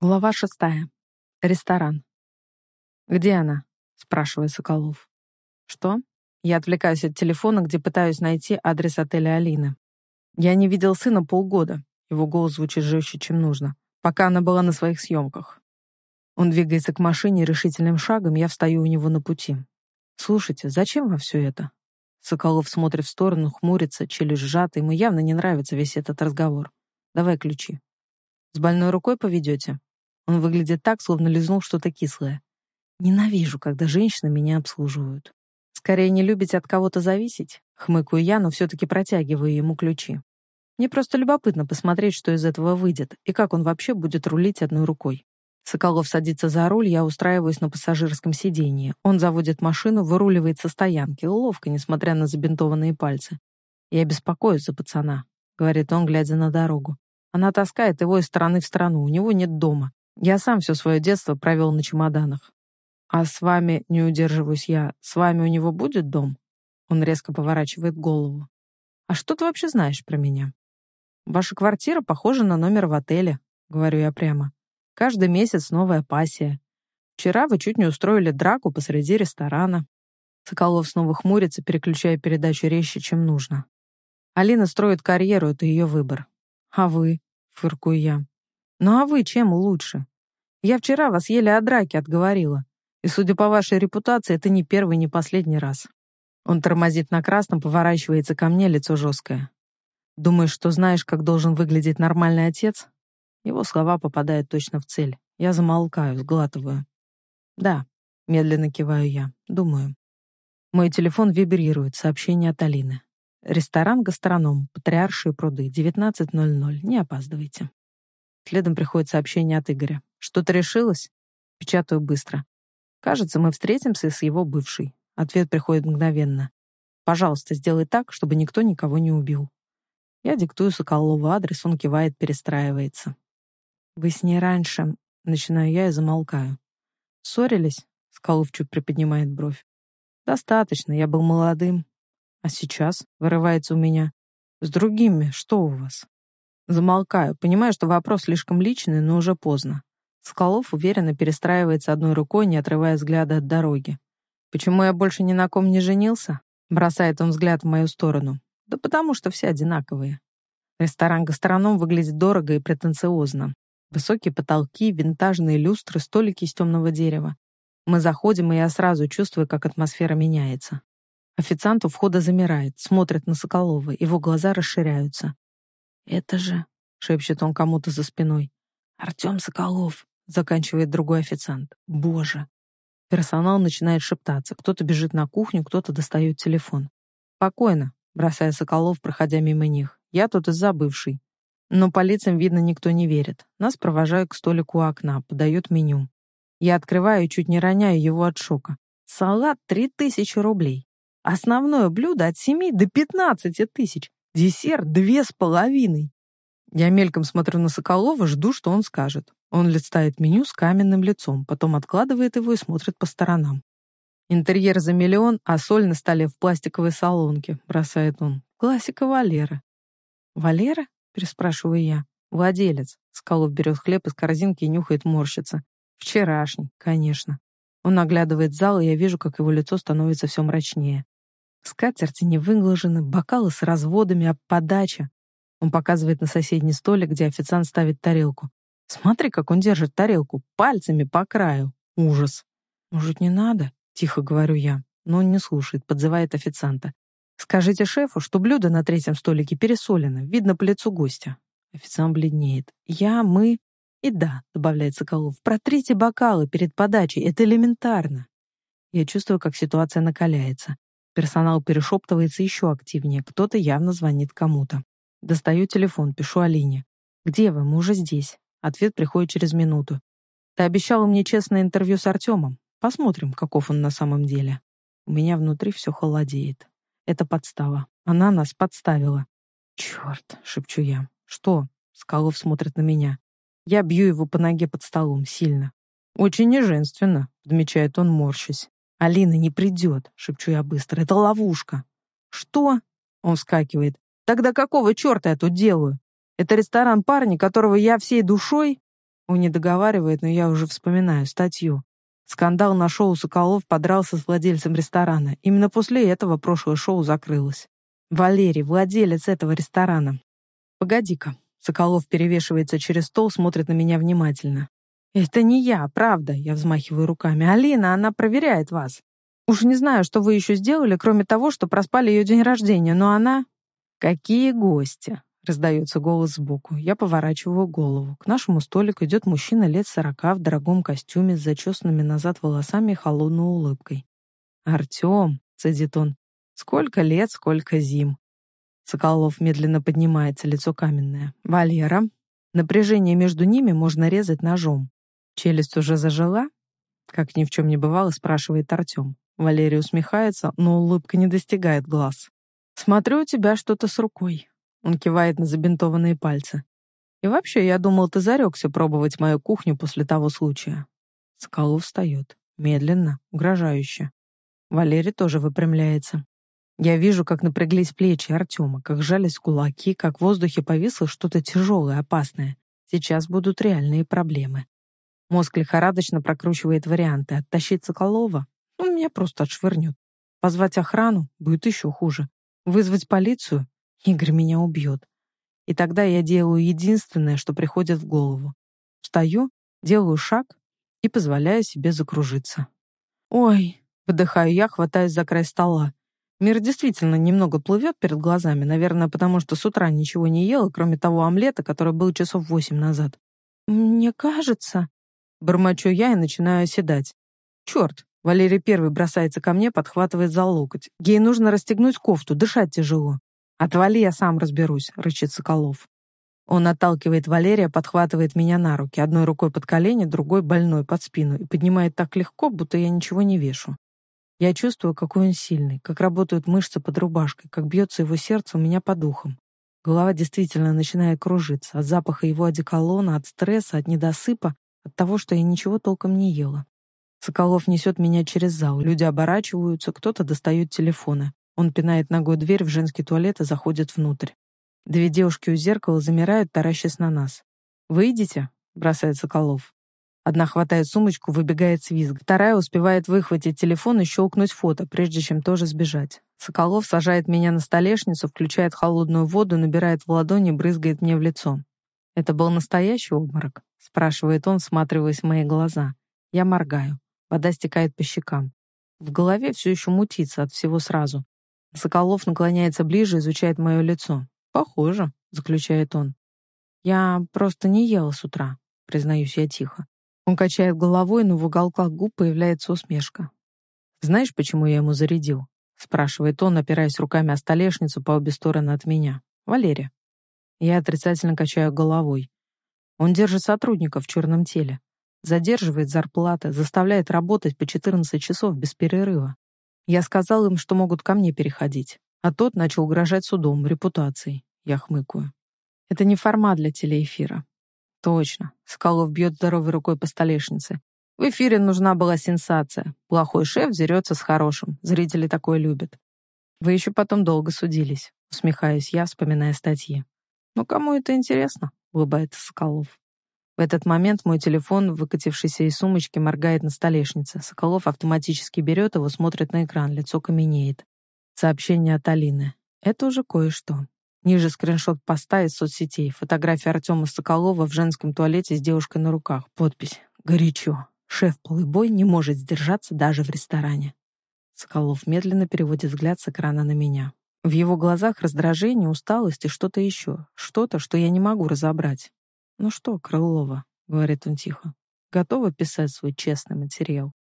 Глава 6. Ресторан. «Где она?» — спрашивает Соколов. «Что?» Я отвлекаюсь от телефона, где пытаюсь найти адрес отеля Алины. Я не видел сына полгода. Его голос звучит жестче, чем нужно. Пока она была на своих съемках. Он двигается к машине решительным шагом, я встаю у него на пути. «Слушайте, зачем вам все это?» Соколов смотрит в сторону, хмурится, челюсть сжата, ему явно не нравится весь этот разговор. «Давай ключи». «С больной рукой поведете?» Он выглядит так, словно лизнул что-то кислое. Ненавижу, когда женщины меня обслуживают. Скорее, не любите от кого-то зависеть? Хмыкаю я, но все-таки протягиваю ему ключи. Мне просто любопытно посмотреть, что из этого выйдет, и как он вообще будет рулить одной рукой. Соколов садится за руль, я устраиваюсь на пассажирском сиденье. Он заводит машину, выруливает со стоянки, ловко, несмотря на забинтованные пальцы. «Я беспокоюсь за пацана», — говорит он, глядя на дорогу. Она таскает его из стороны в сторону, у него нет дома. Я сам все свое детство провел на чемоданах. «А с вами, не удерживаюсь я, с вами у него будет дом?» Он резко поворачивает голову. «А что ты вообще знаешь про меня?» «Ваша квартира похожа на номер в отеле», — говорю я прямо. «Каждый месяц новая пассия. Вчера вы чуть не устроили драку посреди ресторана». Соколов снова хмурится, переключая передачу резче, чем нужно. «Алина строит карьеру, это ее выбор». «А вы?» — фыркую я. «Ну а вы чем лучше? Я вчера вас еле о драке отговорила. И, судя по вашей репутации, это не первый, не последний раз». Он тормозит на красном, поворачивается ко мне, лицо жесткое. «Думаешь, что знаешь, как должен выглядеть нормальный отец?» Его слова попадают точно в цель. Я замолкаю, сглатываю. «Да», — медленно киваю я, думаю. Мой телефон вибрирует, сообщение от Алины. «Ресторан «Гастроном», Патриаршие пруды, 19:00. Не опаздывайте». Следом приходит сообщение от Игоря. «Что-то решилось?» Печатаю быстро. «Кажется, мы встретимся с его бывшей». Ответ приходит мгновенно. «Пожалуйста, сделай так, чтобы никто никого не убил». Я диктую Соколову адрес, он кивает, перестраивается. «Вы с ней раньше...» Начинаю я и замолкаю. «Ссорились?» Соколов чуть приподнимает бровь. «Достаточно, я был молодым. А сейчас?» Вырывается у меня. «С другими, что у вас?» Замолкаю, понимаю, что вопрос слишком личный, но уже поздно. Соколов уверенно перестраивается одной рукой, не отрывая взгляда от дороги. «Почему я больше ни на ком не женился?» Бросает он взгляд в мою сторону. «Да потому что все одинаковые». Ресторан «Гастроном» выглядит дорого и претенциозно. Высокие потолки, винтажные люстры, столики из темного дерева. Мы заходим, и я сразу чувствую, как атмосфера меняется. Официант у входа замирает, смотрит на Соколова, его глаза расширяются. «Это же...» — шепчет он кому-то за спиной. «Артем Соколов», — заканчивает другой официант. «Боже». Персонал начинает шептаться. Кто-то бежит на кухню, кто-то достает телефон. «Спокойно», — бросает Соколов, проходя мимо них. «Я тут из-за бывшей». Но по лицам, видно, никто не верит. Нас провожают к столику у окна, подают меню. Я открываю и чуть не роняю его от шока. Салат 3000 рублей. Основное блюдо от 7 до 15 тысяч. Десерт 2,5. Я мельком смотрю на Соколова, жду, что он скажет. Он листает меню с каменным лицом, потом откладывает его и смотрит по сторонам. «Интерьер за 1 миллион, а соль на столе в пластиковой солонке», — бросает он. «Классика Валеры». «Валера?» — переспрашиваю я. «Владелец». Соколов берет хлеб из корзинки и нюхает, морщится. «Вчерашний, конечно». Он оглядывает зал, и я вижу, как его лицо становится все мрачнее. Скатерти не выглажены, бокалы с разводами, а подача. Он показывает на соседний столик, где официант ставит тарелку. Смотри, как он держит тарелку, пальцами по краю. Ужас. «Может, не надо?» — тихо говорю я. Но он не слушает, подзывает официанта. «Скажите шефу, что блюдо на 3-м столике пересолено, видно по лицу гостя». Официант бледнеет. Мы...» «И да», — добавляет Соколов, «протрите бокалы перед подачей, это элементарно». Я чувствую, как ситуация накаляется. Персонал перешептывается еще активнее, кто-то явно звонит кому-то. Достаю телефон, пишу Алине. «Где вы? Мы уже здесь». Ответ приходит через минуту. «Ты обещала мне честное интервью с Артемом. Посмотрим, каков он на самом деле». У меня внутри все холодеет. Это подстава. Она нас подставила. «Черт», — шепчу я. «Что?» — Соколов смотрит на меня. Я бью его по ноге под столом, сильно. «Очень неженственно», — подмечает он, морщась. «Алина не придет», — шепчу я быстро. «Это ловушка». «Что?» — он вскакивает. «Тогда какого черта я тут делаю? Это ресторан парня, которого я всей душой...» Он не договаривает, но я уже вспоминаю статью. Скандал на шоу «Соколов» подрался с владельцем ресторана. Именно после этого прошлое шоу закрылось. Валерий, владелец этого ресторана. Погоди-ка. Соколов перевешивается через стол, смотрит на меня внимательно. «Это не я, правда», — я взмахиваю руками. «Алина, она проверяет вас. Уж не знаю, что вы еще сделали, кроме того, что проспали ее день рождения, но она...» «Какие гости?» — раздается голос сбоку. Я поворачиваю голову. К нашему столику идет мужчина лет 40 в дорогом костюме с зачесанными назад волосами и холодной улыбкой. «Артем», — цедит он, — «сколько лет, сколько зим». Соколов медленно поднимается, лицо каменное. «Валера». Напряжение между ними можно резать ножом. «Челюсть уже зажила?» Как ни в чем не бывало, спрашивает Артем. Валерий усмехается, но улыбка не достигает глаз. «Смотрю, у тебя что-то с рукой». Он кивает на забинтованные пальцы. «И вообще, я думал, ты зарекся пробовать мою кухню после того случая». Соколов встает. Медленно, угрожающе. Валерий тоже выпрямляется. Я вижу, как напряглись плечи Артема, как сжались кулаки, как в воздухе повисло что-то тяжелое, опасное. Сейчас будут реальные проблемы. Мозг лихорадочно прокручивает варианты. Оттащить Соколова? Он меня просто отшвырнет. Позвать охрану? Будет еще хуже. Вызвать полицию? Игорь меня убьет. И тогда я делаю единственное, что приходит в голову. Встаю, делаю шаг и позволяю себе закружиться. «Ой!» — выдыхаю я, хватаюсь за край стола. Мир действительно немного плывет перед глазами, наверное, потому что с утра ничего не ела, кроме того омлета, который был часов 8 назад. «Мне кажется...» Бормочу я и начинаю оседать. «Черт!» Валерий первый бросается ко мне, подхватывает за локоть. Ей нужно расстегнуть кофту, дышать тяжело. «Отвали, я сам разберусь», — рычит Соколов. Он отталкивает Валерия, подхватывает меня на руки, одной рукой под колени, другой больной под спину, и поднимает так легко, будто я ничего не вешу. Я чувствую, какой он сильный, как работают мышцы под рубашкой, как бьется его сердце у меня по духам. Голова действительно начинает кружиться от запаха его одеколона, от стресса, от недосыпа, от того, что я ничего толком не ела. Соколов несет меня через зал, люди оборачиваются, кто-то достает телефоны. Он пинает ногой дверь в женский туалет и заходит внутрь. Две девушки у зеркала замирают, таращась на нас. «Выйдите?» — бросает Соколов. Одна хватает сумочку, выбегает с визгом. Вторая успевает выхватить телефон и щелкнуть фото, прежде чем тоже сбежать. Соколов сажает меня на столешницу, включает холодную воду, набирает в ладони, брызгает мне в лицо. «Это был настоящий обморок?» — спрашивает он, всматриваясь в мои глаза. Я моргаю. Вода стекает по щекам. В голове все еще мутится от всего сразу. Соколов наклоняется ближе, изучает мое лицо. «Похоже», — заключает он. «Я просто не ела с утра», — признаюсь я тихо. Он качает головой, но в уголках губ появляется усмешка. «Знаешь, почему я ему зарядил?» — спрашивает он, опираясь руками о столешницу по обе стороны от меня. «Валерия». Я отрицательно качаю головой. Он держит сотрудников в черном теле. Задерживает зарплаты, заставляет работать по 14 часов без перерыва. Я сказал им, что могут ко мне переходить. А тот начал угрожать судом, репутацией. Я хмыкаю. Это не формат для телеэфира. Точно. Соколов бьет здоровой рукой по столешнице. В эфире нужна была сенсация. Плохой шеф дерется с хорошим. Зрители такое любят. Вы еще потом долго судились. Усмехаюсь я, вспоминая статьи. Ну, кому это интересно? Улыбается Соколов. В этот момент мой телефон, выкатившийся из сумочки, моргает на столешнице. Соколов автоматически берет его, смотрит на экран, лицо каменеет. Сообщение от Алины. Это уже кое-что. Ниже скриншот поста из соцсетей. Фотография Артема Соколова в женском туалете с девушкой на руках. Подпись. Горячо. Шеф-полыбой не может сдержаться даже в ресторане. Соколов медленно переводит взгляд с экрана на меня. В его глазах раздражение, усталость и что-то еще. Что-то, что я не могу разобрать. «Ну что, Крылова», — говорит он тихо, — «готова писать свой честный материал?»